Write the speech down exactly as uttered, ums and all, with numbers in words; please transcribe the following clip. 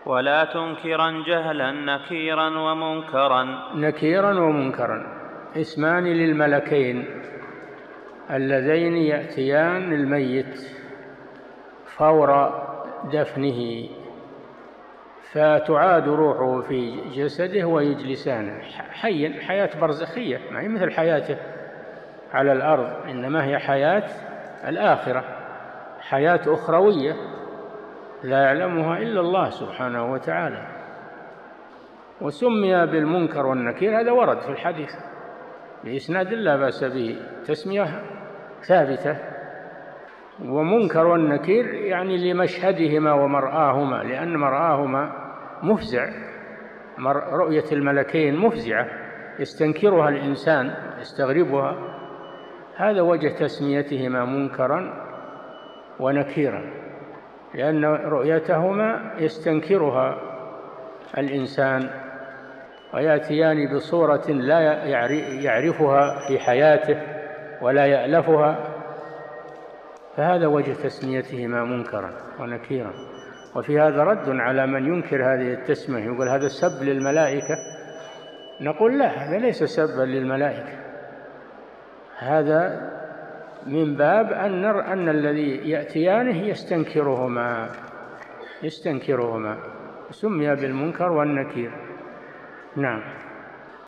ولا تنكرا جهلا نكيرا ومنكرا. نكيرا ومنكرا اسمان للملكين اللذين يأتيان الميت فور دفنه، فتعاد روحه في جسده ويجلسانه حيا حياة برزخية، ما هي مثل حياته على الأرض، إنما هي حياة الآخرة، حياة أخروية لا يعلمها إلا الله سبحانه وتعالى. وسمي بالمنكر والنكير، هذا ورد في الحديث بإسناد لا بأس به، تسمية ثابتة. ومنكر والنكير يعني لمشهدهما ومرآهما، لأن مرآهما مفزع، رؤية الملكين مفزعة يستنكرها الإنسان يستغربها، هذا وجه تسميتهما منكرا ونكيرا، لأن رؤيتهما يستنكرها الإنسان ويأتيان بصورة لا يعرفها في حياته ولا يألفها، فهذا وجه تسميتهما منكرا ونكيرا. وفي هذا رد على من ينكر هذه التسمية، يقول هذا سب للملائكة، نقول لا، هذا ليس سبا للملائكة، هذا من باب أن نرى أن الذي يأتيانه يستنكرهما يستنكرهما سمي بالمنكر والنكير. نعم.